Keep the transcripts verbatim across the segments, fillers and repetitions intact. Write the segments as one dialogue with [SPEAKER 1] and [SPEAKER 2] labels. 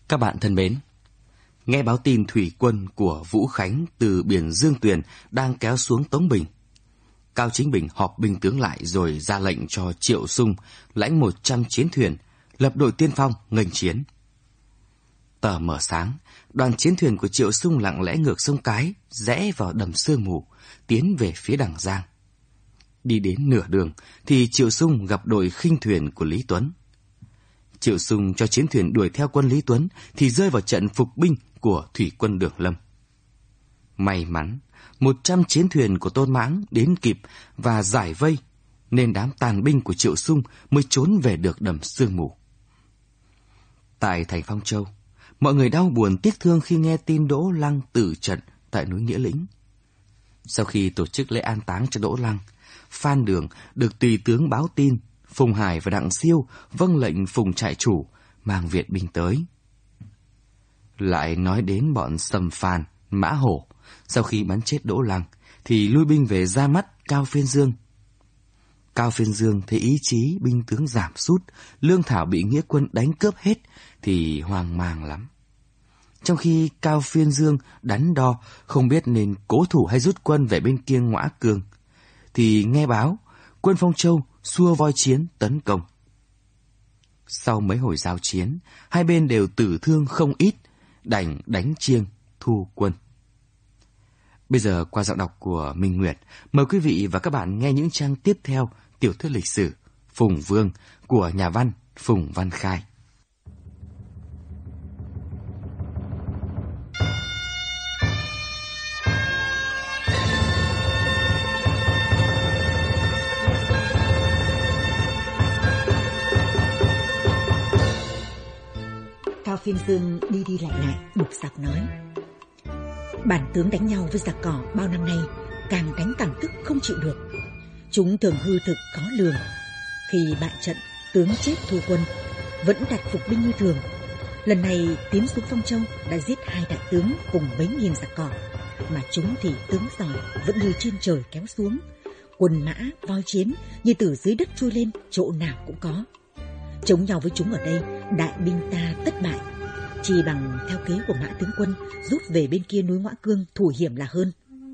[SPEAKER 1] Các bạn thân mến, nghe báo tin thủy quân của Vũ Khánh từ biển Dương Tuyền đang kéo xuống Tống Bình. Cao Chính Bình họp binh tướng lại rồi ra lệnh cho Triệu Sung lãnh một trăm chiến thuyền, lập đội tiên phong nghênh chiến. Tờ mờ sáng, đoàn chiến thuyền của Triệu Sung lặng lẽ ngược sông Cái, rẽ vào đầm sương mù, tiến về phía Đằng Giang. Đi đến nửa đường thì Triệu Sung gặp đội khinh thuyền của Lý Tuấn. Triệu Sung cho chiến thuyền đuổi theo quân Lý Tuấn thì rơi vào trận phục binh của thủy quân Đường Lâm. May mắn, một trăm chiến thuyền của Tôn Mãng đến kịp và giải vây, nên đám tàn binh của Triệu Sung mới trốn về được đầm sương mù. Tại thành Phong Châu, mọi người đau buồn tiếc thương khi nghe tin Đỗ Lăng tử trận tại núi Nghĩa Lĩnh. Sau khi tổ chức lễ an táng cho Đỗ Lăng, Phan Đường được tùy tướng báo tin Phùng Hải và Đặng Siêu vâng lệnh Phùng trại chủ mang viện binh tới. Lại nói đến bọn Sầm Phàn, Mã Hổ, sau khi bắn chết Đỗ Lăng thì lui binh về ra mắt Cao Phiên Dương. Cao Phiên Dương thấy ý chí binh tướng giảm sút, lương thảo bị nghĩa quân đánh cướp hết thì hoang mang lắm. Trong khi Cao Phiên Dương đắn đo không biết nên cố thủ hay rút quân về bên kia Ngõa Cương, thì nghe báo quân Phong Châu xua voi chiến tấn công. Sau mấy hồi giao chiến, hai bên đều tử thương không ít, đành đánh chiêng thu quân. Bây giờ qua giọng đọc của Minh Nguyệt, mời quý vị và các bạn nghe những trang tiếp theo tiểu thuyết lịch sử Phùng Vương của nhà văn Phùng Văn Khai.
[SPEAKER 2] Cao Phiên Dương đi đi lại lại bực dọc nói: bản tướng đánh nhau với giặc cỏ bao năm nay càng đánh càng tức không chịu được. Chúng thường hư thực khó lường. Khi bại trận, tướng chết thua quân, vẫn đặt phục binh như thường. Lần này tiến xuống Phong Châu đã giết hai đại tướng cùng mấy nghìn giặc cỏ, mà chúng thì tướng giỏi vẫn như trên trời kéo xuống. Quân mã, voi chiến như từ dưới đất trôi lên, chỗ nào cũng có. Chống nhau với chúng ở đây, đại binh ta tất bại. Chỉ bằng theo kế của Mã tướng quân rút về bên kia núi Ngõa Cương thủ hiểm là hơn.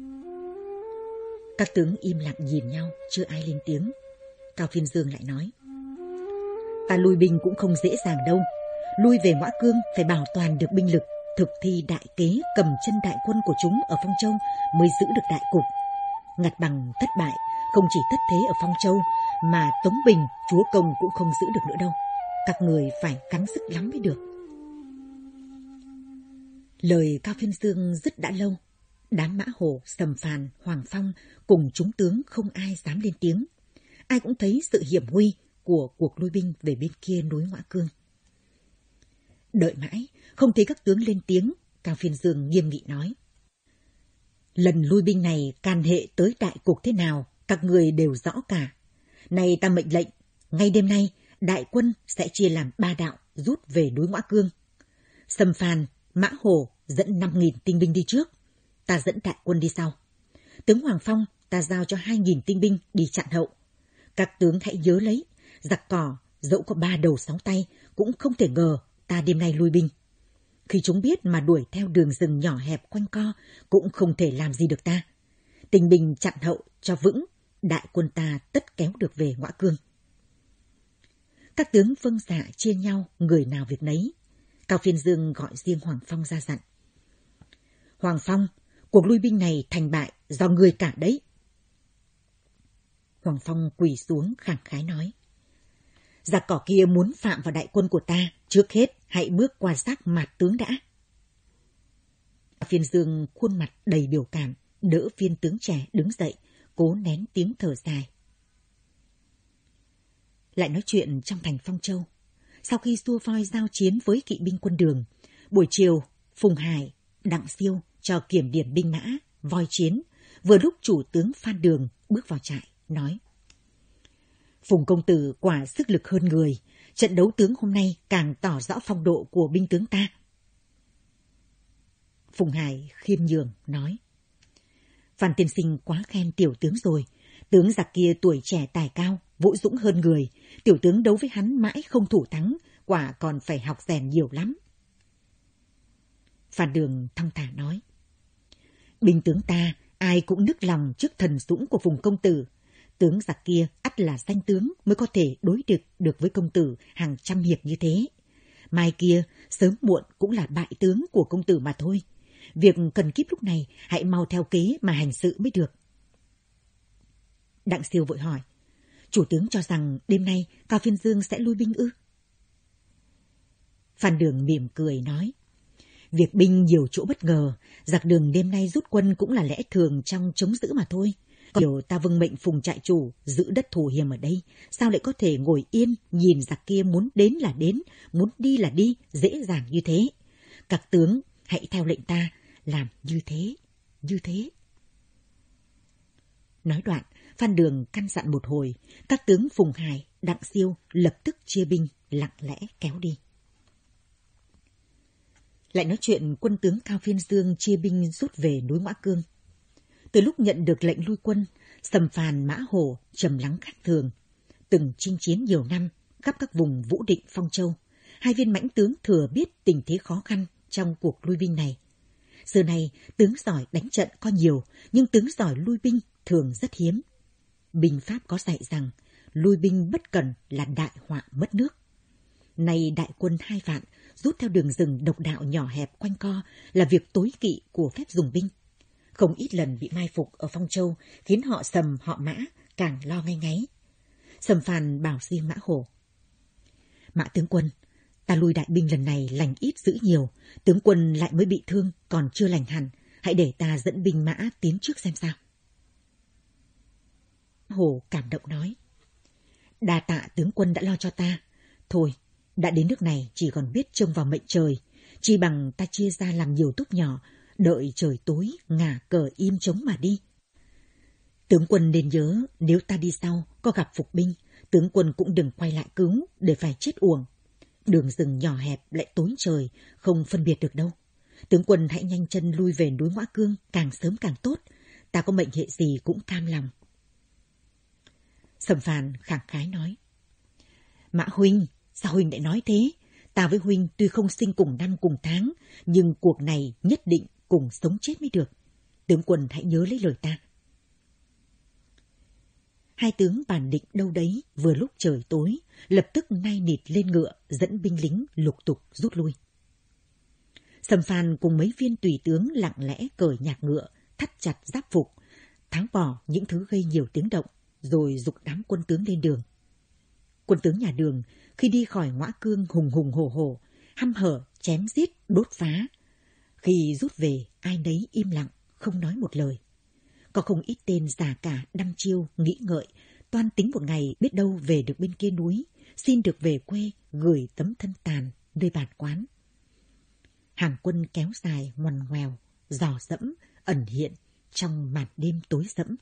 [SPEAKER 2] Các tướng im lặng nhìn nhau, chưa ai lên tiếng. Cao Phiên Dương lại nói: ta lui binh cũng không dễ dàng đâu. Lui về Ngõa Cương phải bảo toàn được binh lực, thực thi đại kế cầm chân đại quân của chúng ở Phong Châu mới giữ được đại cục. Ngặt bằng thất bại, không chỉ thất thế ở Phong Châu mà Tống Bình, chúa công cũng không giữ được nữa đâu. Các người phải cắn sức lắm mới được. Lời Cao Phiên Dương dứt đã lâu. Đám Mã Hổ, Sầm Phàn, Hoàng Phong cùng chúng tướng không ai dám lên tiếng. Ai cũng thấy sự hiểm nguy của cuộc lui binh về bên kia núi Ngõa Cương. Đợi mãi, không thấy các tướng lên tiếng, Cao Phiên Dương nghiêm nghị nói: lần lui binh này can hệ tới đại cục thế nào, các người đều rõ cả. Này ta mệnh lệnh, ngay đêm nay, đại quân sẽ chia làm ba đạo rút về núi Ngõa Cương. Sầm Phàn, Mã Hổ dẫn năm nghìn tinh binh đi trước, ta dẫn đại quân đi sau. Tướng Hoàng Phong ta giao cho hai nghìn tinh binh đi chặn hậu. Các tướng hãy nhớ lấy, giặc cỏ dẫu có ba đầu sáu tay cũng không thể ngờ ta đêm nay lui binh. Khi chúng biết mà đuổi theo đường rừng nhỏ hẹp quanh co cũng không thể làm gì được ta. Tinh binh chặn hậu cho vững, đại quân ta tất kéo được về Ngõa Cương. Các tướng vâng dạ chia nhau, người nào việc nấy. Cao Phiên Dương gọi riêng Hoàng Phong ra dặn: Hoàng Phong, cuộc lui binh này thành bại do người cả đấy. Hoàng Phong quỳ xuống khẳng khái nói: giặc cỏ kia muốn phạm vào đại quân của ta, trước hết hãy bước qua xác mạt tướng đã. Phiên Dương khuôn mặt đầy biểu cảm, đỡ viên tướng trẻ đứng dậy, cố nén tiếng thở dài. Lại nói chuyện trong thành Phong Châu. Sau khi xua voi giao chiến với kỵ binh quân Đường, buổi chiều Phùng Hải, Đặng Siêu cho kiểm điểm binh mã, voi chiến, vừa lúc chủ tướng Phan Đường bước vào trại, nói: Phùng công tử quả sức lực hơn người, trận đấu tướng hôm nay càng tỏ rõ phong độ của binh tướng ta. Phùng Hải khiêm nhường nói: Phan tiên sinh quá khen tiểu tướng rồi, tướng giặc kia tuổi trẻ tài cao, vũ dũng hơn người, tiểu tướng đấu với hắn mãi không thủ thắng, quả còn phải học rèn nhiều lắm. Phan Đường thong thả nói. Binh tướng ta ai cũng nức lòng trước thần dũng của Phùng công tử. Tướng giặc kia ắt là danh tướng mới có thể đối địch được với công tử hàng trăm hiệp như thế. Mai kia sớm muộn cũng là bại tướng của công tử mà thôi. Việc cần kíp lúc này hãy mau theo kế mà hành sự mới được. Đặng Siêu vội hỏi. Chủ tướng cho rằng đêm nay Cao Phiên Dương sẽ lui binh ư? Phan Đường mỉm cười nói. Việc binh nhiều chỗ bất ngờ, giặc Đường đêm nay rút quân cũng là lẽ thường trong chống giữ mà thôi. Còn điều ta vâng mệnh Phùng trại chủ giữ đất thủ hiểm ở đây, sao lại có thể ngồi yên nhìn giặc kia muốn đến là đến, muốn đi là đi, dễ dàng như thế. Các tướng hãy theo lệnh ta, làm như thế, như thế. Nói đoạn, Phan Đường căn dặn một hồi, các tướng Phùng Hải, Đặng Siêu lập tức chia binh, lặng lẽ kéo đi. Lại nói chuyện quân tướng Cao Phiên Dương chia binh rút về núi Ngoã Cương. Từ lúc nhận được lệnh lui quân, Sầm Phàn Mã Hổ trầm lắng khác thường. Từng chinh chiến nhiều năm, khắp các vùng Vũ Định, Phong Châu, hai viên mãnh tướng thừa biết tình thế khó khăn trong cuộc lui binh này. Giờ này, tướng giỏi đánh trận có nhiều, nhưng tướng giỏi lui binh thường rất hiếm. Binh pháp có dạy rằng, lui binh bất cẩn là đại họa mất nước. Nay đại quân hai vạn, rút theo đường rừng độc đạo nhỏ hẹp quanh co là việc tối kỵ của phép dùng binh. Không ít lần bị mai phục ở Phong Châu, khiến họ Sầm họ Mã càng lo ngay ngáy. Sầm Phàn bảo riêng Mã Hổ. Mã tướng quân, ta lui đại binh lần này lành ít dữ nhiều, tướng quân lại mới bị thương, còn chưa lành hẳn, hãy để ta dẫn binh mã tiến trước xem sao. Mã Hổ cảm động nói. Đa tạ tướng quân đã lo cho ta. Thôi, đã đến nước này chỉ còn biết trông vào mệnh trời, chi bằng ta chia ra làm nhiều túp nhỏ, đợi trời tối ngả cờ im trống mà đi. Tướng quân nên nhớ, nếu ta đi sau có gặp phục binh, tướng quân cũng đừng quay lại cứu để phải chết uổng. Đường rừng nhỏ hẹp lại tối trời, không phân biệt được đâu. Tướng quân hãy nhanh chân lui về núi Ngoã Cương, càng sớm càng tốt. Ta có mệnh hệ gì cũng cam lòng. Sầm Phàn khẳng khái nói. Mã huynh, sao huynh lại nói thế? Ta với huynh tuy không sinh cùng năm cùng tháng, nhưng cuộc này nhất định cùng sống chết mới được. Tướng quân hãy nhớ lấy lời ta. Hai tướng bàn định đâu đấy, vừa lúc trời tối, lập tức nai nịt lên ngựa, dẫn binh lính lục tục rút lui. Sầm Phàn cùng mấy viên tùy tướng lặng lẽ cởi nhạc ngựa, thắt chặt giáp phục, tháo bỏ những thứ gây nhiều tiếng động, rồi giục đám quân tướng lên đường. Quân tướng nhà Đường khi đi khỏi Ngoã Cương hùng hùng hổ hổ, hăm hở chém giết đốt phá. Khi rút về, ai nấy im lặng, không nói một lời. Có không ít tên già cả đăm chiêu, nghĩ ngợi, toan tính một ngày biết đâu về được bên kia núi, xin được về quê, gửi tấm thân tàn nơi bản quán. Hàng quân kéo dài ngoằn ngoèo, dò dẫm, ẩn hiện trong màn đêm tối sẫm.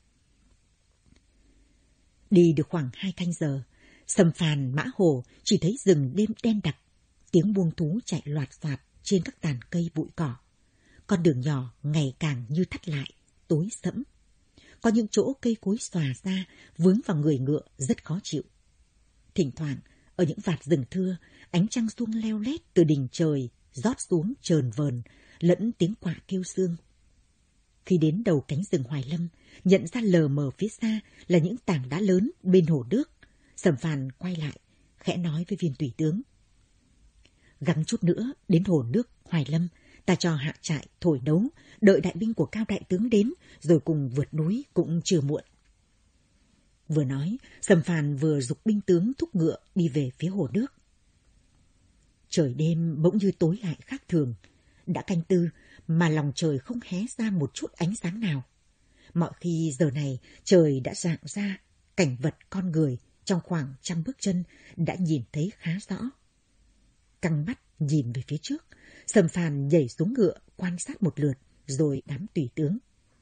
[SPEAKER 2] Đi được khoảng hai canh giờ, Sầm Phàn Mã Hổ chỉ thấy rừng đêm đen đặc, tiếng buông thú chạy loạt soạt trên các tàn cây bụi cỏ. Con đường nhỏ ngày càng như thắt lại, tối sẫm. Có những chỗ cây cối xòa ra, vướng vào người ngựa rất khó chịu. Thỉnh thoảng, ở những vạt rừng thưa, ánh trăng suông leo lét từ đỉnh trời rót xuống trờn vờn, lẫn tiếng quạ kêu sương. Khi đến đầu cánh rừng Hoài Lâm, nhận ra lờ mờ phía xa là những tảng đá lớn bên hồ nước. Sầm Phàn quay lại, khẽ nói với viên tùy tướng. Gắng chút nữa, đến hồ nước Hoài Lâm, ta cho hạ trại thổi đấu, đợi đại binh của Cao đại tướng đến, rồi cùng vượt núi cũng chưa muộn. Vừa nói, Sầm Phàn vừa giục binh tướng thúc ngựa đi về phía hồ nước. Trời đêm bỗng như tối lại khác thường. Đã canh tư mà lòng trời không hé ra một chút ánh sáng nào. Mọi khi giờ này trời đã rạng ra, cảnh vật con người trong khoảng trăm bước chân đã nhìn thấy khá rõ. Căng mắt nhìn về phía trước, Sầm Phàn nhảy xuống ngựa quan sát một lượt, rồi đám tùy tướng.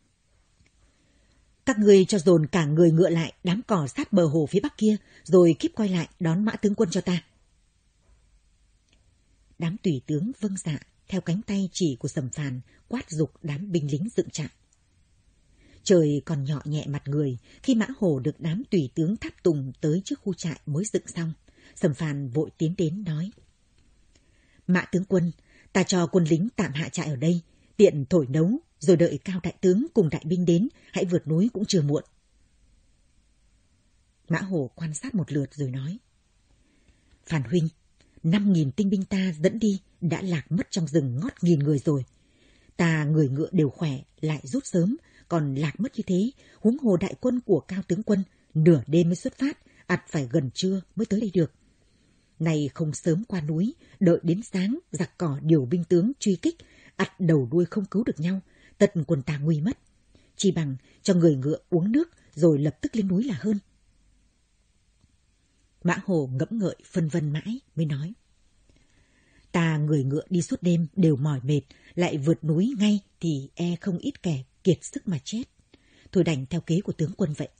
[SPEAKER 2] Các ngươi cho dồn cả người ngựa lại đám cỏ sát bờ hồ phía bắc kia, rồi kíp quay lại đón Mã tướng quân cho ta. Đám tùy tướng vâng dạ, theo cánh tay chỉ của Sầm Phàn quát giục đám binh lính dựng trại. Trời còn nhọ nhẹ mặt người, khi Mã Hổ được đám tùy tướng tháp tùng tới trước khu trại mới dựng xong, Sầm Phàn vội tiến đến nói. Mã tướng quân, Ta cho quân lính tạm hạ trại ở đây, tiện thổi nấu, rồi đợi Cao đại tướng cùng đại binh đến, hãy vượt núi cũng chưa muộn. Mã Hổ quan sát một lượt rồi nói: Phan huynh, năm nghìn tinh binh ta dẫn đi đã lạc mất trong rừng ngót nghìn người rồi. Ta người ngựa đều khỏe, lại rút sớm, còn lạc mất như thế, huống hồ đại quân của Cao tướng quân, nửa đêm mới xuất phát, ắt phải gần trưa mới tới đây được. Này không sớm qua núi, đợi đến sáng, giặc cỏ điều binh tướng truy kích, ắt đầu đuôi không cứu được nhau, tật quân ta nguy mất. Chỉ bằng cho người ngựa uống nước rồi lập tức lên núi là hơn. Mã Hồ ngẫm ngợi phân vân mãi mới nói: Ta người ngựa đi suốt đêm đều mỏi mệt, lại vượt núi ngay thì e không ít kẻ kiệt sức mà chết. Thôi đành theo kế của tướng quân vậy.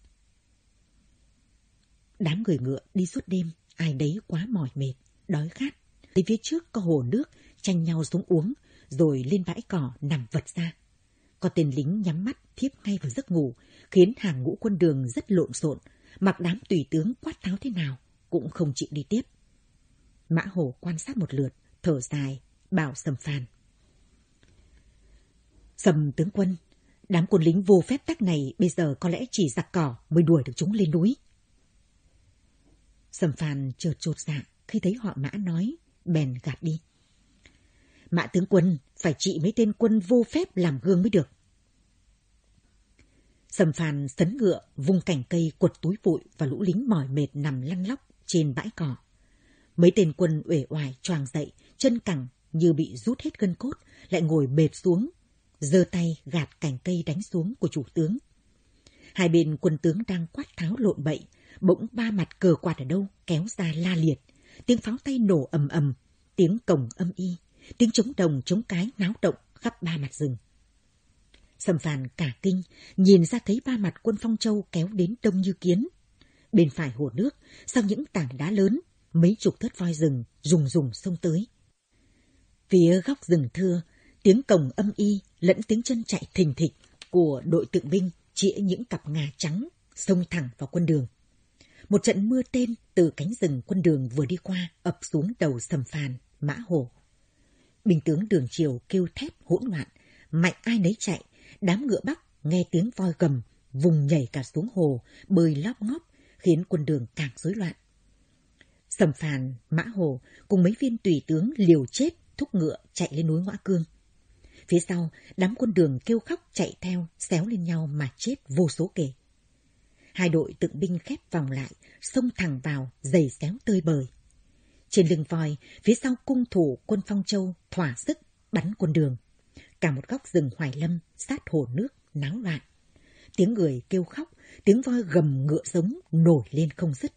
[SPEAKER 2] Đám người ngựa đi suốt đêm, ai đấy quá mỏi mệt, đói khát. Tới phía trước có hồ nước, tranh nhau xuống uống, rồi lên bãi cỏ nằm vật ra. Có tên lính nhắm mắt thiếp ngay vào giấc ngủ, khiến hàng ngũ quân đường rất lộn xộn, mặc đám tùy tướng quát tháo thế nào cũng không chịu đi tiếp. Mã Hổ quan sát một lượt, thở dài, bảo Sầm Phàn: Sầm tướng quân, đám quân lính vô phép tắc này bây giờ có lẽ chỉ giặc cỏ mới đuổi được chúng lên núi. Sầm Phàn chợt chột dạ khi thấy họ Mã nói, bèn gạt đi: Mã tướng quân phải trị mấy tên quân vô phép làm gương mới được. Sầm Phàn sấn ngựa, vung cành cây quật túi bụi và lũ lính mỏi mệt nằm lăn lóc trên bãi cỏ. Mấy tên quân uể oải choàng dậy, chân cẳng như bị rút hết gân cốt, lại ngồi bệt xuống, giơ tay gạt cành cây đánh xuống của chủ tướng. Hai bên quân tướng đang quát tháo lộn bậy, bỗng ba mặt cờ quạt ở đâu kéo ra la liệt, tiếng pháo tay nổ ầm ầm, tiếng cồng âm y, tiếng trống đồng trống cái náo động khắp ba mặt rừng. Sầm Phàn cả kinh, nhìn ra thấy ba mặt quân Phong Châu kéo đến đông như kiến. Bên phải hồ nước, sau những tảng đá lớn, mấy chục thớt voi rừng rùng rùng xông tới. Phía góc rừng thưa, tiếng cồng âm y lẫn tiếng chân chạy thình thịch của đội tượng binh chĩa những cặp ngà trắng xông thẳng vào quân đường. Một trận mưa tên từ cánh rừng quân đường vừa đi qua ập xuống đầu Sầm Phàn, Mã Hổ. Binh tướng đường triều kêu thét hỗn loạn, mạnh ai nấy chạy. Đám ngựa Bắc nghe tiếng voi gầm, vùng nhảy cả xuống hồ, bơi lóp ngóp, khiến quân đường càng rối loạn. Sầm Phàn, Mã Hổ cùng mấy viên tùy tướng liều chết thúc ngựa chạy lên núi Ngõa Cương. Phía sau, đám quân đường kêu khóc chạy theo, xéo lên nhau mà chết vô số kể. Hai đội tượng binh khép vòng lại, xông thẳng vào, giày xéo tơi bời. Trên lưng voi, phía sau cung thủ quân Phong Châu thỏa sức bắn quân đường. Cả một góc rừng Hoài Lâm sát hồ nước náo loạn. Tiếng người kêu khóc, tiếng voi gầm ngựa giống nổi lên không dứt.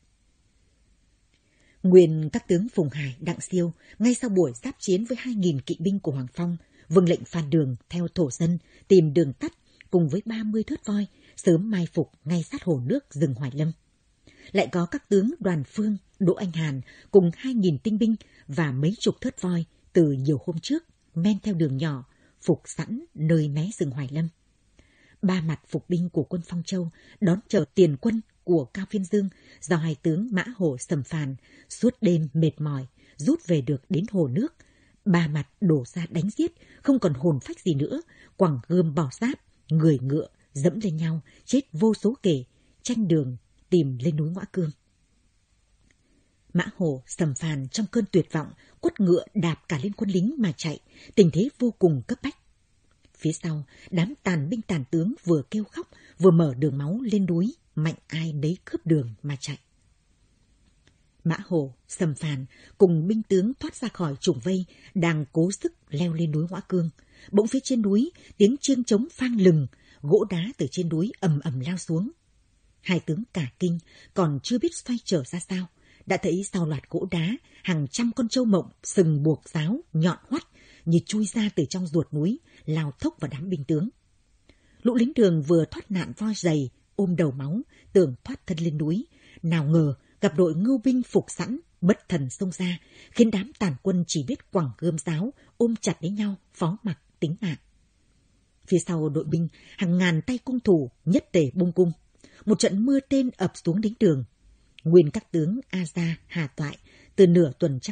[SPEAKER 2] Nguyên các tướng Phùng Hải, Đặng Siêu ngay sau buổi giáp chiến với hai nghìn kỵ binh của Hoàng Phong, vâng lệnh phạt đường theo thổ dân tìm đường tắt cùng với ba mươi thớt voi sớm mai phục ngay sát hồ nước rừng Hoài Lâm. Lại có các tướng Đoàn Phương, Đỗ Anh Hàn cùng hai nghìn tinh binh và mấy chục thớt voi từ nhiều hôm trước men theo đường nhỏ phục sẵn nơi mé rừng Hoài Lâm. Ba mặt phục binh của quân Phong Châu đón chờ tiền quân của Cao Phiên Dương do hai tướng Mã Hổ, Sầm Phàn suốt đêm mệt mỏi rút về được đến hồ nước. Ba mặt đổ ra đánh giết, không còn hồn phách gì nữa, quẳng gươm bỏ giáp, người ngựa dẫm lên nhau, chết vô số kể, tranh đường tìm lên núi Ngõa Cương. Mã Hổ, Sầm Phàn trong cơn tuyệt vọng quất ngựa đạp cả lên quân lính mà chạy, tình thế vô cùng cấp bách. Phía sau, đám tàn binh tàn tướng vừa kêu khóc vừa mở đường máu lên núi, mạnh ai nấy cướp đường mà chạy. Mã Hổ, Sầm Phàn cùng binh tướng thoát ra khỏi trùng vây, đang cố sức leo lên núi Ngõa Cương. Bỗng phía trên núi, tiếng chiêng trống phang lừng, gỗ đá từ trên núi ầm ầm lao xuống. Hai tướng cả kinh, còn chưa biết xoay trở ra sao, đã thấy sau loạt gỗ đá, hàng trăm con trâu mộng sừng buộc giáo nhọn hoắt như chui ra từ trong ruột núi, lao thốc vào đám binh tướng. Lũ lính đường vừa thoát nạn voi dày, ôm đầu máu, tưởng thoát thân lên núi, nào ngờ gặp đội ngưu binh phục sẵn, bất thần xông ra, khiến đám tàn quân chỉ biết quẳng gươm giáo, ôm chặt lấy nhau, phó mặc tính mạng. Phía sau đội binh, hàng ngàn tay cung thủ nhất tề bung cung. Một trận mưa tên ập xuống đánh đường. Nguyên các tướng A Gia, Hà Toại từ nửa tuần trăng trước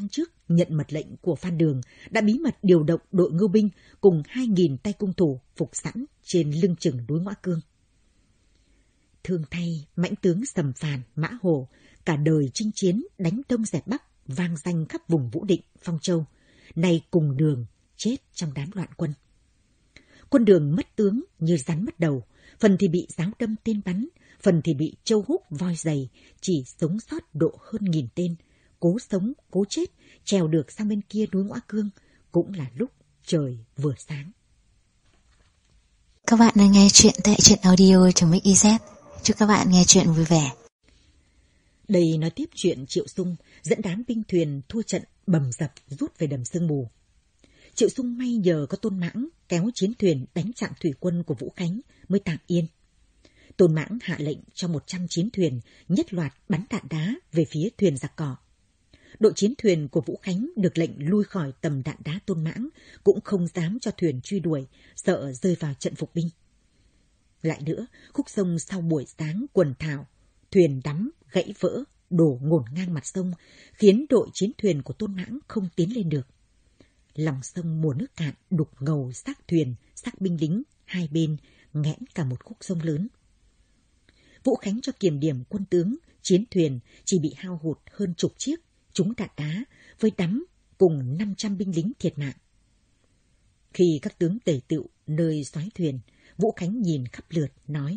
[SPEAKER 2] nhận mật lệnh của Phan Đường, đã bí mật điều động đội ngưu binh cùng hai nghìn tay cung thủ phục sẵn trên lưng chừng núi Ngoã Cương. Thương thay mãnh tướng Sầm Phàn, Mã Hồ, cả đời chinh chiến đánh Đông dẹp Bắc, vang danh khắp vùng Vũ Định, Phong Châu, nay cùng Đường chết trong đám loạn quân. Quân Đường mất tướng như rắn mất đầu, phần thì bị giáo đâm tên bắn, phần thì bị châu húc voi giày, chỉ sống sót độ hơn nghìn tên, cố sống, cố chết, trèo được sang bên kia núi Ngoã Cương, cũng là lúc trời vừa sáng.
[SPEAKER 3] Các bạn đang nghe chuyện tại truyện audio chấm xyz. Chúc các bạn nghe chuyện vui vẻ.
[SPEAKER 2] Đây nói tiếp chuyện Triệu Sung dẫn đám binh thuyền thua trận bầm dập rút về đầm sương mù. Triệu Sung may nhờ có Tôn Mãng kéo chiến thuyền đánh chặn thủy quân của Vũ Khánh mới tạm yên. Tôn Mãng hạ lệnh cho một trăm chiến thuyền nhất loạt bắn đạn đá về phía thuyền giặc cỏ. Đội chiến thuyền của Vũ Khánh được lệnh lui khỏi tầm đạn đá Tôn Mãng, cũng không dám cho thuyền truy đuổi, sợ rơi vào trận phục binh. Lại nữa, khúc sông sau buổi sáng quần thảo, thuyền đắm, gãy vỡ, đổ ngổn ngang mặt sông, khiến đội chiến thuyền của Tôn Mãng không tiến lên được. Lòng sông mùa nước cạn đục ngầu xác thuyền, xác binh lính, hai bên nghẽn cả một khúc sông lớn. Vũ Khánh cho kiểm điểm quân tướng, chiến thuyền chỉ bị hao hụt hơn chục chiếc, trúng đạn đá, với đắm cùng năm trăm binh lính thiệt mạng. Khi các tướng tề tựu nơi soái thuyền, Vũ Khánh nhìn khắp lượt, nói: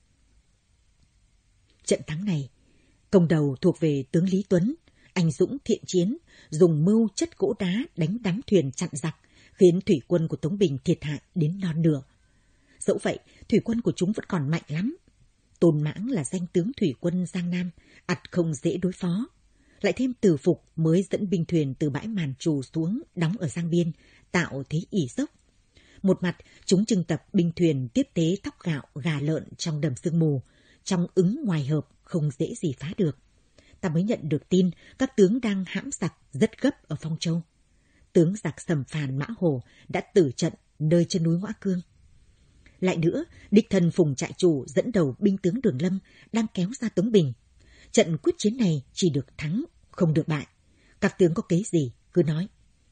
[SPEAKER 2] trận thắng này, công đầu thuộc về tướng Lý Tuấn, anh dũng thiện chiến, dùng mưu chất gỗ đá đánh đắm thuyền chặn giặc, khiến thủy quân của Tống Bình thiệt hại đến non nửa. Dẫu vậy, thủy quân của chúng vẫn còn mạnh lắm. Tôn Mãng là danh tướng thủy quân Giang Nam, ắt không dễ đối phó. Lại thêm Từ Phục mới dẫn binh thuyền từ bãi Màn Trù xuống đóng ở Giang Biên, tạo thế ỷ dốc. Một mặt, chúng trưng tập binh thuyền tiếp tế thóc gạo, gà lợn trong đầm sương mù, trong ứng ngoài hợp, không dễ gì phá được. Ta mới nhận được tin các tướng đang hãm giặc rất gấp ở Phong Châu. Tướng giặc Sầm Phàn, Mã Hồ đã tử trận nơi chân núi Ngoã Cương. Lại nữa, đích thân Phùng trại chủ dẫn đầu binh tướng Đường Lâm đang kéo ra Tống Bình. Trận quyết chiến này chỉ được thắng, không được bại. Các tướng có kế gì, cứ nói.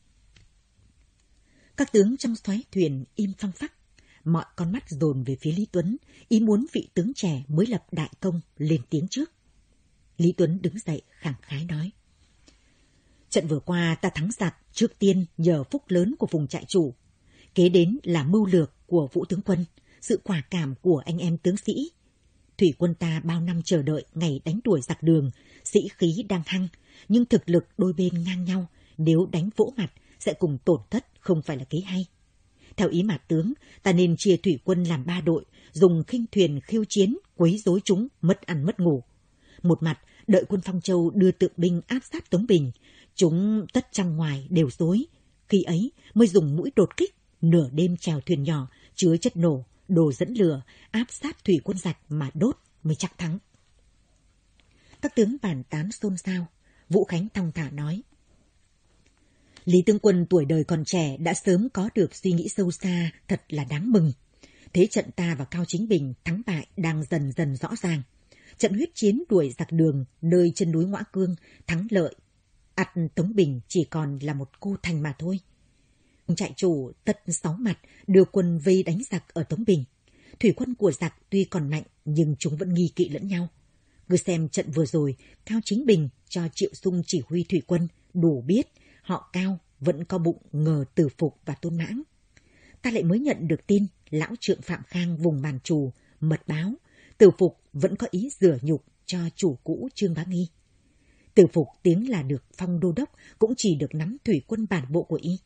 [SPEAKER 2] Các tướng trong soái thuyền im phăng phắc, mọi con mắt dồn về phía Lý Tuấn, ý muốn vị tướng trẻ mới lập đại công lên tiếng trước. Lý Tuấn đứng dậy khẳng khái nói: trận vừa qua ta thắng giặc trước tiên nhờ phúc lớn của Phùng trại chủ, kế đến là mưu lược của Vũ tướng quân, sự quả cảm của anh em tướng sĩ. Thủy quân ta bao năm chờ đợi ngày đánh đuổi giặc Đường, sĩ khí đang hăng, nhưng thực lực đôi bên ngang nhau, nếu đánh vỗ mặt sẽ cùng tổn thất, không phải là kế hay. Theo ý mà tướng, ta nên chia thủy quân làm ba đội, dùng khinh thuyền khiêu chiến, quấy rối chúng, mất ăn mất ngủ. Một mặt, đợi quân Phong Châu đưa tượng binh áp sát Tống Bình, chúng tất trong ngoài đều rối. Khi ấy mới dùng mũi đột kích, nửa đêm chèo thuyền nhỏ, chứa chất nổ, đồ dẫn lửa, áp sát thủy quân giặc mà đốt mới chắc thắng. Các tướng bàn tán xôn xao. Vũ Khánh thong thả nói: Lý tướng quân tuổi đời còn trẻ đã sớm có được suy nghĩ sâu xa, thật là đáng mừng. Thế trận ta và Cao Chính Bình thắng bại đang dần dần rõ ràng. Trận huyết chiến đuổi giặc Đường nơi chân núi Ngoã Cương thắng lợi, ắt Tống Bình chỉ còn là một cô thành mà thôi. Trại chủ tất sáu mặt đưa quân vây đánh giặc ở Tống Bình. Thủy quân của giặc tuy còn mạnh nhưng chúng vẫn nghi kỵ lẫn nhau. Cứ xem trận vừa rồi, Cao Chính Bình cho Triệu Sung chỉ huy thủy quân, đủ biết họ Cao vẫn có bụng ngờ Từ Phục và Tôn Mãng. Ta lại mới nhận được tin lão trượng Phạm Khang vùng Màn Trù mật báo Từ Phục vẫn có ý rửa nhục cho chủ cũ Trương Bá Nghi. Từ Phục tiếng là được phong đô đốc cũng chỉ được nắm thủy quân bản bộ của y.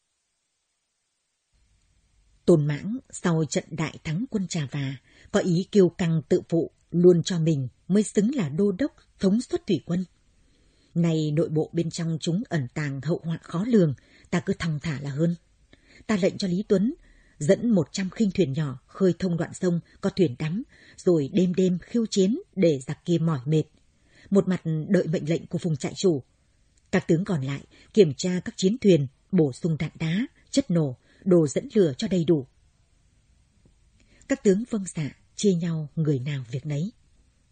[SPEAKER 2] Tôn Mãng sau trận đại thắng quân Trà Và có ý kiêu căng tự phụ, luôn cho mình mới xứng là đô đốc thống suất thủy quân. Này nội bộ bên trong chúng ẩn tàng hậu hoạn khó lường, ta cứ thong thả là hơn. Ta lệnh cho Lý Tuấn dẫn một trăm khinh thuyền nhỏ khơi thông đoạn sông có thuyền đắm, rồi đêm đêm khiêu chiến để giặc kia mỏi mệt. Một mặt đợi mệnh lệnh của Phùng trại chủ. Các tướng còn lại kiểm tra các chiến thuyền, bổ sung đạn đá, chất nổ, đồ dẫn lửa cho đầy đủ. Các tướng vâng dạ, chia nhau người nào việc nấy.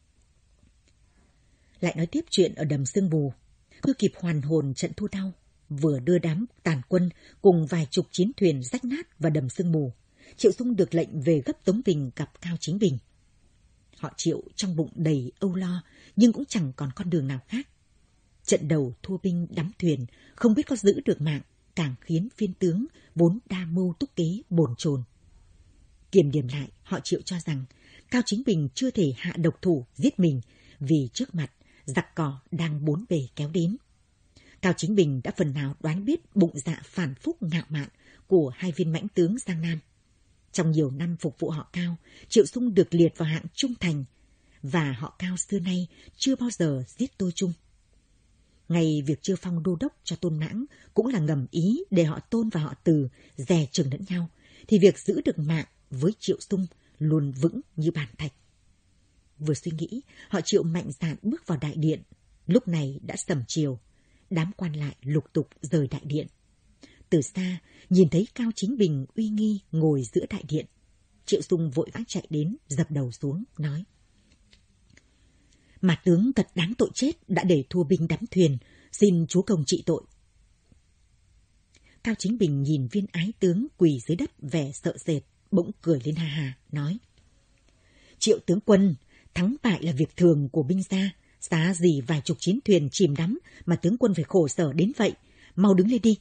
[SPEAKER 2] Lại nói tiếp chuyện ở đầm sương mù. Chưa kịp hoàn hồn trận thua đau, vừa đưa đám tàn quân cùng vài chục chiến thuyền rách nát vào đầm sương mù, Triệu Sung được lệnh về gấp Tống Bình gặp Cao Chính Bình. Họ Triệu trong bụng đầy âu lo, nhưng cũng chẳng còn con đường nào khác. Trận đầu thua binh đắm thuyền, không biết có giữ được mạng, càng khiến viên tướng vốn đa mưu túc kế bồn chồn. Kiểm điểm lại, họ Triệu cho rằng Cao Chính Bình chưa thể hạ độc thủ giết mình, vì trước mặt giặc cỏ đang bốn bề kéo đến. Cao Chính Bình đã phần nào đoán biết bụng dạ phản phúc ngạo mạn của hai viên mãnh tướng Giang Nam. Trong nhiều năm phục vụ họ Cao, Triệu Sung được liệt vào hạng trung thành, và họ Cao xưa nay chưa bao giờ giết Tô Trung. Ngày việc chưa phong đô đốc cho Tôn Mãng cũng là ngầm ý để họ Tôn và họ Từ dè chừng lẫn nhau, thì việc giữ được mạng với Triệu Sung luôn vững như bàn thạch. Vừa suy nghĩ, họ Triệu mạnh dạn bước vào đại điện. Lúc này đã sầm chiều, đám quan lại lục tục rời đại điện. Từ xa, nhìn thấy Cao Chính Bình uy nghi ngồi giữa đại điện, Triệu Sung vội vã chạy đến, dập đầu xuống, nói: Mà tướng thật đáng tội chết, đã để thua binh đắm thuyền, xin chúa công trị tội. Cao Chính Bình nhìn viên ái tướng quỳ dưới đất vẻ sợ sệt, bỗng cười lên ha ha, nói: Triệu tướng quân, thắng bại là việc thường của binh gia, xá gì vài chục chiến thuyền chìm đắm mà tướng quân phải khổ sở đến vậy, mau đứng lên đi.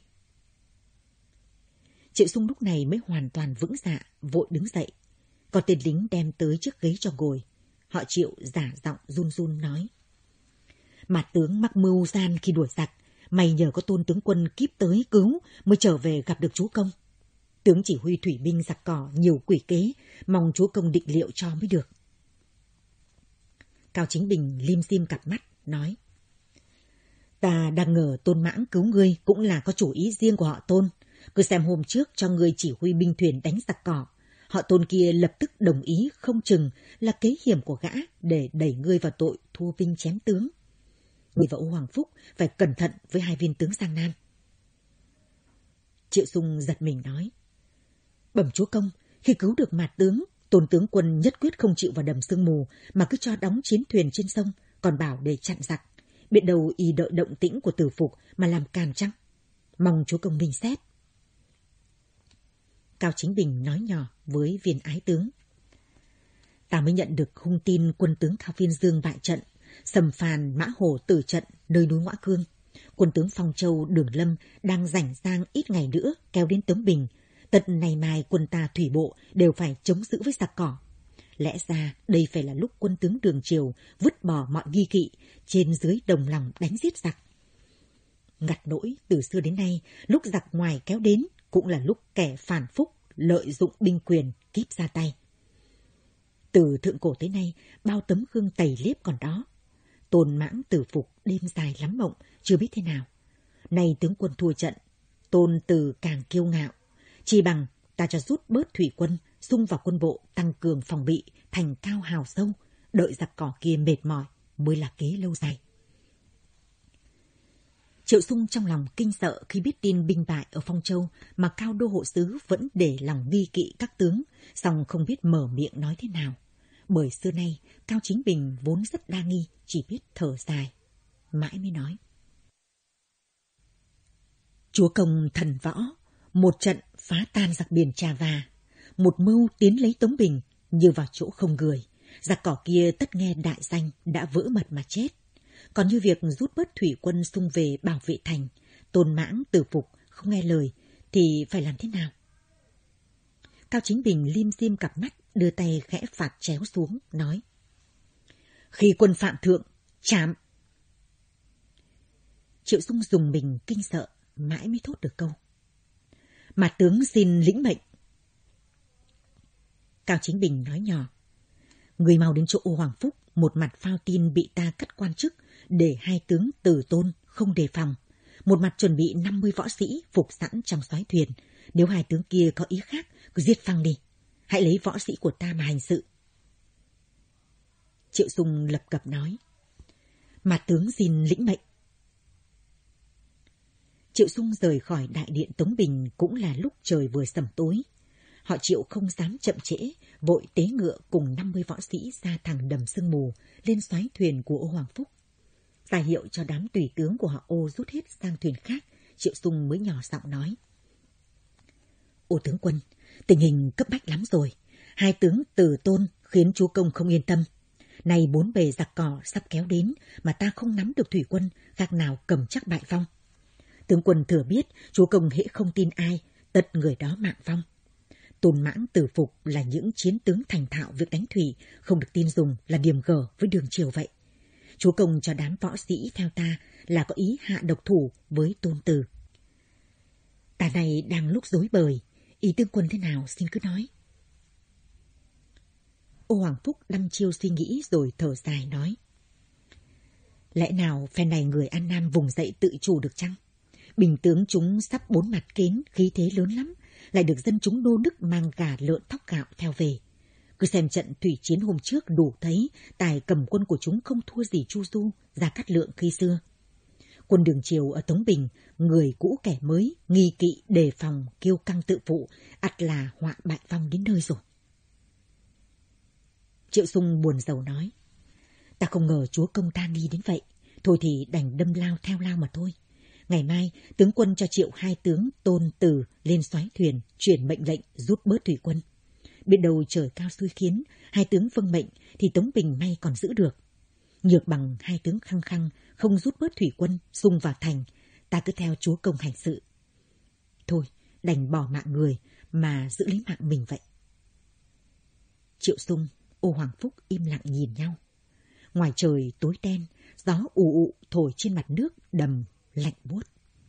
[SPEAKER 2] Triệu Sung lúc này mới hoàn toàn vững dạ, vội đứng dậy. Có tên lính đem tới chiếc ghế cho ngồi. Họ Triệu giả giọng run run nói: Mà tướng mắc mưu gian khi đuổi giặc, may nhờ có Tôn tướng quân kíp tới cứu mới trở về gặp được chúa công. Tướng chỉ huy thủy binh giặc cỏ nhiều quỷ kế, mong chúa công định liệu cho mới được. Cao Chính Bình lim dim cặp mắt, nói: Ta đang ngờ Tôn Mãng cứu ngươi cũng là có chủ ý riêng của họ Tôn. Cứ xem hôm trước cho ngươi chỉ huy binh thuyền đánh giặc cỏ, họ Tôn kia lập tức đồng ý không chừng là kế hiểm của gã để đẩy ngươi vào tội thua binh chém tướng. Ngươi và Ô Hoàng Phúc phải cẩn thận với hai viên tướng Giang Nam. Triệu Sung giật mình nói: Bẩm chúa công, khi cứu được Mạt tướng, Tôn tướng quân nhất quyết không chịu vào đầm sương mù mà cứ cho đóng chiến thuyền trên sông, còn bảo để chặn giặc. Biết đâu y đợi động tĩnh của Tử Phục mà làm càn chăng? Mong chúa công minh xét. Cao Chính Bình nói nhỏ với viên ái tướng: Ta mới nhận được hung tin quân tướng Cao Phiên Dương bại trận, Sầm Phàn Mã Hổ tử trận nơi núi Ngõa Cương. Quân tướng Phong Châu Đường Lâm đang rảnh rang ít ngày nữa kéo đến Tống Bình. Tận này mai quân ta thủy bộ đều phải chống giữ với giặc cỏ. Lẽ ra đây phải là lúc quân tướng Đường Triều vứt bỏ mọi nghi kỵ, trên dưới đồng lòng đánh giết giặc. Ngặt nỗi từ xưa đến nay, lúc giặc ngoài kéo đến cũng là lúc kẻ phản phúc lợi dụng binh quyền kíp ra tay. Từ thượng cổ tới nay, bao tấm gương tẩy liếp còn đó. Tôn Mãng Tử Phục đêm dài lắm mộng, chưa biết thế nào. Nay tướng quân thua trận, Tôn Từ càng kiêu ngạo. Chỉ bằng ta cho rút bớt thủy quân, xung vào quân bộ, tăng cường phòng bị, thành cao hào sâu, đợi giặc cỏ kia mệt mỏi mới là kế lâu dài. Triệu Sung trong lòng kinh sợ khi biết tin binh bại ở Phong Châu mà Cao Đô Hộ Sứ vẫn để lòng nghi kỵ các tướng, song không biết mở miệng nói thế nào. Bởi xưa nay, Cao Chính Bình vốn rất đa nghi, chỉ biết thở dài. Mãi mới nói: Chúa công thần võ, một trận phá tan giặc biển Trà Và, một mưu tiến lấy Tống Bình như vào chỗ không người. Giặc cỏ kia tất nghe đại danh đã vỡ mật mà chết. Còn như việc rút bớt thủy quân xung về bảo vệ thành, Tôn Mãng Tử Phục không nghe lời thì phải làm thế nào? Cao Chính Bình lim dim cặp mắt, đưa tay khẽ phạt chéo xuống, nói: Khi quân phạm thượng, chạm. Triệu Sung dùng mình kinh sợ, mãi mới thốt được câu: Mà tướng xin lĩnh mệnh. Cao Chính Bình nói nhỏ: Người mau đến chỗ Ô Hoàng Phúc, một mặt phao tin bị ta cắt quan chức để hai tướng Tử Tôn không đề phòng, một mặt chuẩn bị năm mươi võ sĩ phục sẵn trong soái thuyền. Nếu hai tướng kia có ý khác, cứ giết phăng đi. Hãy lấy võ sĩ của ta mà hành sự. Triệu Sung lập cập nói: Mà tướng xin lĩnh mệnh. Triệu Sung rời khỏi đại điện Tống Bình cũng là lúc trời vừa sẩm tối. Họ Triệu không dám chậm trễ, vội tế ngựa cùng năm mươi võ sĩ ra thẳng đầm sương mù, lên soái thuyền của Ô Hoàng Phúc. Ra hiệu cho đám tùy tướng của họ Ô rút hết sang thuyền khác, Triệu Sung mới nhỏ giọng nói. Ô tướng quân, tình hình cấp bách lắm rồi. Hai tướng Từ Tôn khiến chúa công không yên tâm. Nay bốn bề giặc cỏ sắp kéo đến mà ta không nắm được thủy quân, khác nào cầm chắc bại vong. Tướng quân thừa biết chúa công hễ không tin ai, tất người đó mạng vong. Tôn Mãng, Từ Phục là những chiến tướng thành thạo việc đánh thủy, không được tin dùng là điểm gở với đường triều vậy. Chúa công cho đám võ sĩ theo ta là có ý hạ độc thủ với Tôn Từ. Ta này đang lúc rối bời, ý tướng quân thế nào xin cứ nói. Ô Hoàng Phúc đăm chiêu suy nghĩ rồi thở dài nói. Lẽ nào phe này người An Nam vùng dậy tự chủ được chăng? Bình tướng chúng sắp bốn mặt kến, khí thế lớn lắm, lại được dân chúng nô nức mang gà lợn thóc gạo theo về. Cứ xem trận thủy chiến hôm trước đủ thấy tài cầm quân của chúng không thua gì Chu Du, Gia Cát Lượng khi xưa. Quân đường triều ở Tống Bình, người cũ kẻ mới, nghi kỵ, đề phòng, kiêu căng tự phụ, ắt là họa bại vong đến nơi rồi. Triệu Sung buồn rầu nói. Ta không ngờ chúa công ta nghi đến vậy, thôi thì đành đâm lao theo lao mà thôi. Ngày mai, tướng quân cho triệu hai tướng Tôn Từ lên soái thuyền, chuyển mệnh lệnh rút bớt thủy quân. Biết đâu trời cao xui khiến, hai tướng vâng mệnh thì Tống Bình may còn giữ được. Nhược bằng hai tướng khăng khăng, không rút bớt thủy quân, xung vào thành, ta cứ theo chúa công hành sự. Thôi, đành bỏ mạng người mà giữ lấy mạng mình vậy. Triệu Sung, Ô Hoàng Phúc im lặng nhìn nhau. Ngoài trời tối đen, gió ù ụ thổi trên mặt nước đầm, lạnh buốt.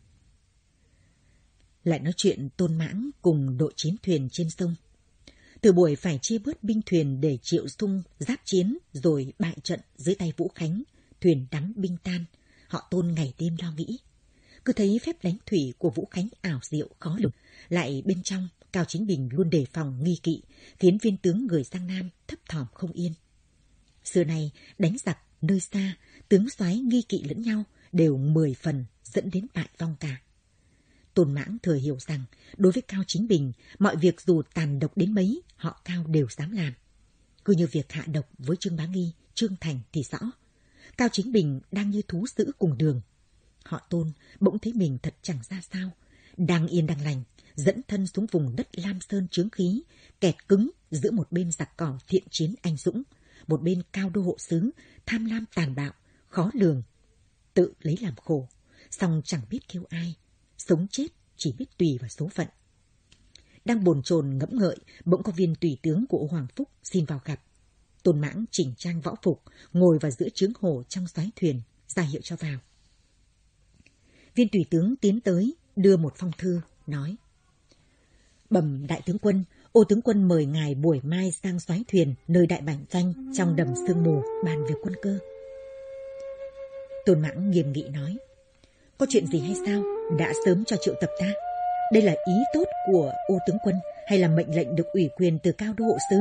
[SPEAKER 2] Lại nói chuyện Tôn Mãng cùng đội chiến thuyền trên sông. Từ buổi phải chia bớt binh thuyền để Triệu Sung giáp chiến rồi bại trận dưới tay Vũ Khánh, thuyền đắm binh tan, họ Tôn ngày đêm lo nghĩ. Cứ thấy phép đánh thủy của Vũ Khánh ảo diệu khó lường, lại bên trong Cao Chính Bình luôn đề phòng nghi kỵ, khiến viên tướng người Giang Nam thấp thỏm không yên. Xưa nay đánh giặc nơi xa, tướng soái nghi kỵ lẫn nhau đều mười phần dẫn đến bại vong cả. Tôn Mãng thừa hiểu rằng đối với Cao Chính Bình, mọi việc dù tàn độc đến mấy, họ Cao đều dám làm. Cứ như việc hạ độc với Trương Bá Nghi, Trương Thành thì rõ. Cao Chính Bình đang như thú dữ cùng đường. Họ Tôn bỗng thấy mình thật chẳng ra sao, đang yên đang lành, dẫn thân xuống vùng đất Lam Sơn chướng khí, kẹt cứng giữa một bên giặc cỏ thiện chiến anh dũng, một bên Cao Đô hộ sứ tham lam tàn bạo, khó lường, tự lấy làm khổ, song chẳng biết kêu ai, sống chết chỉ biết tùy vào số phận. Đang bồn chồn ngẫm ngợi, bỗng có viên tùy tướng của Ô Hoàng Phúc xin vào gặp. Tôn Mãng chỉnh trang võ phục, ngồi vào giữa trướng hồ trong soái thuyền, ra hiệu cho vào. Viên tùy tướng tiến tới, đưa một phong thư, nói: Bẩm đại tướng quân, Ô tướng quân mời ngài buổi mai sang soái thuyền nơi đại bản doanh trong đầm sương mù bàn việc quân cơ. Tôn Mãng nghiêm nghị nói: Có chuyện gì hay sao? Đã sớm cho triệu tập ta. Đây là ý tốt của Ô tướng quân hay là mệnh lệnh được ủy quyền từ Cao Đô hộ sứ?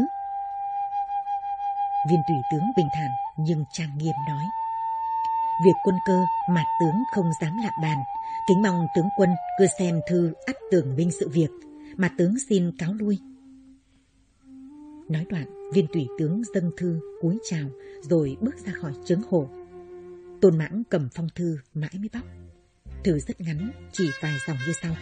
[SPEAKER 2] Viên tùy tướng bình thản nhưng trang nghiêm nói: Việc quân cơ mạt tướng không dám lạm bàn, kính mong tướng quân cứ xem thư ắt tường minh sự việc, mà tướng xin cáo lui. Nói đoạn, viên tùy tướng dâng thư cúi chào rồi bước ra khỏi trướng hồ. Tôn Mãng cầm phong thư mãi mới bóc. Thư rất ngắn, chỉ vài dòng như sau: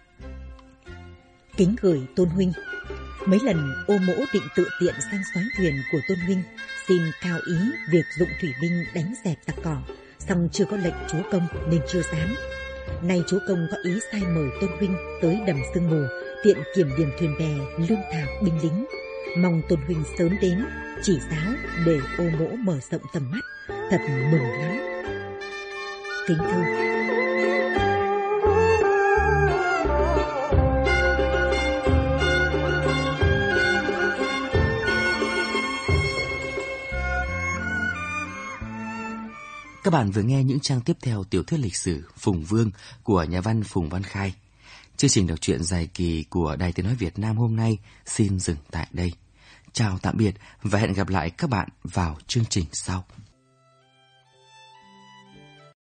[SPEAKER 2] Kính gửi Tôn huynh, mấy lần Ô mỗ định tự tiện sang soái thuyền của Tôn huynh, xin cao ý việc dụng thủy binh đánh dẹp giặc cỏ, song chưa có lệnh chúa công nên chưa dám. Nay chúa công có ý sai mời Tôn huynh tới đầm sương mù, tiện kiểm điểm thuyền bè, lương thảo, binh lính. Mong Tôn huynh sớm đến chỉ giáo để Ô mỗ mở rộng tầm mắt, thật mừng lắm. Kính thư.
[SPEAKER 1] Các bạn vừa nghe những trang tiếp theo tiểu thuyết lịch sử Phùng Vương của nhà văn Phùng Văn Khai. Chương trình đọc truyện dài kỳ của Đài Tiếng nói Việt Nam hôm nay xin dừng tại đây. Chào tạm biệt và hẹn gặp lại các bạn vào chương trình sau.